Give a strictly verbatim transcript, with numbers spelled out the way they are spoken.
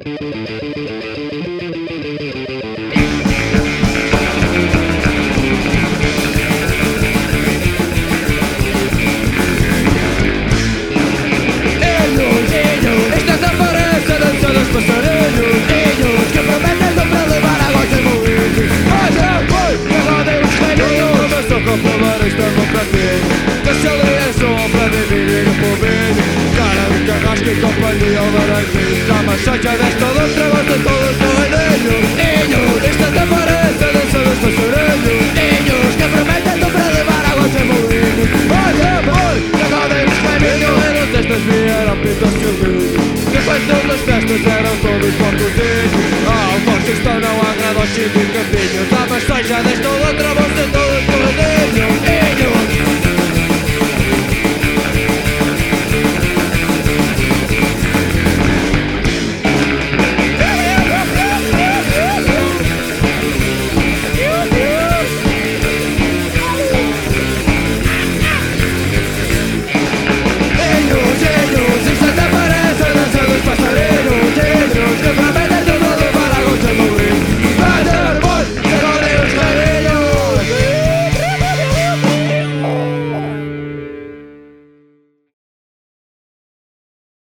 Que companhia ao laranjinho já mas só já deste todo o trabalho de todo o seu reininho. Ninhos, esta temporada dança dos passarinhos. Ninhos que prometem para levar água sem moinho. Olha, boi, que rodem os caminhos. Eram destas vieram pintas silvinho. Depois das festas eram todos porcozinhos. Ah, vocês estão não agrada aos sindicatinhos. Ah, mas só já deste todo